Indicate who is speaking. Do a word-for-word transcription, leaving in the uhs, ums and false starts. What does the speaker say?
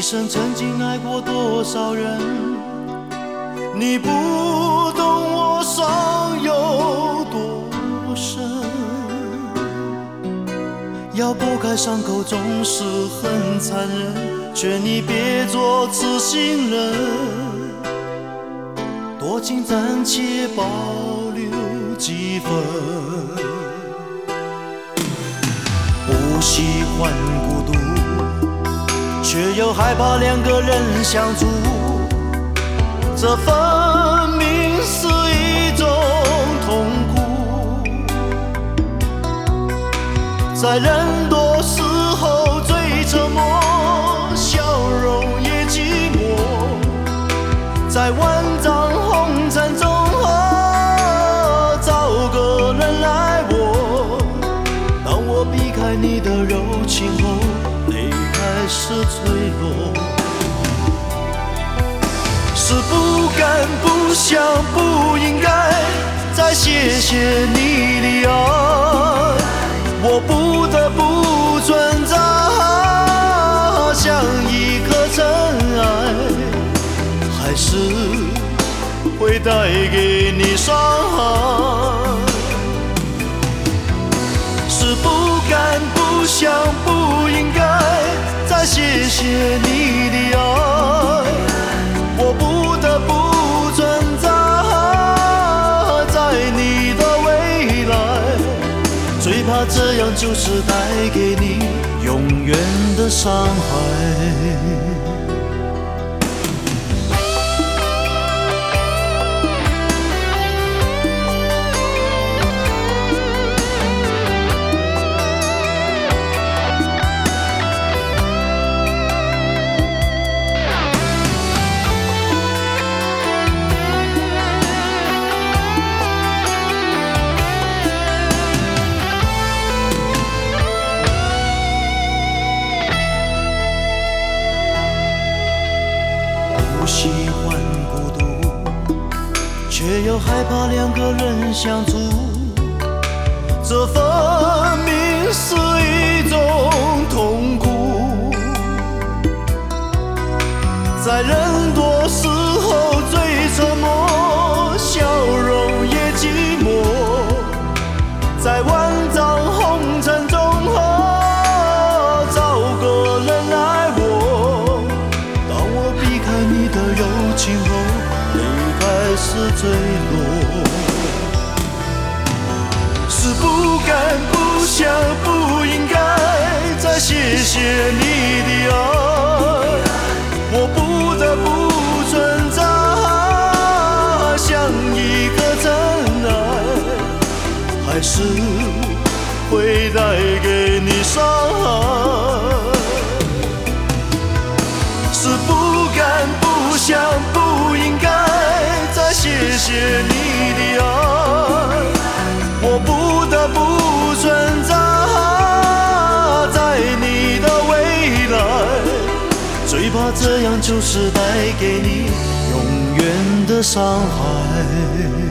Speaker 1: 生曾经爱过多少人？你不懂我伤有多深，要剥开伤口总是很残忍，劝你别做痴心人，多情暂且保留几分。不喜欢孤独，却又害怕两个人相处，这分明是一种痛苦。在人多时候最沉默，笑容也寂寞，在万丈红尘中找个人来握。当我避开你的柔情后，泪开始坠落，是不敢不想不应该再谢谢你的爱，我不得不存在，像一颗尘埃，还是会带给你伤害，是不敢不想不应该再谢谢你的爱，我不得不存在在你的未来，最怕这样就是带给你永远的伤害。不喜欢孤独，却又害怕两个人相处，这分明是一种痛苦。在人多时候最沉默，笑容也寂寞，在万丈红尘中找个人来握。当我避开你的柔情后，泪开始坠落，是不敢不想不应该再谢谢你的爱，我不得不存在，像一颗尘埃，还是会带给你伤害，是不敢不想不应该再谢谢你的爱，我不得不存在在你的未来，最怕这样就是带给你永远的伤害。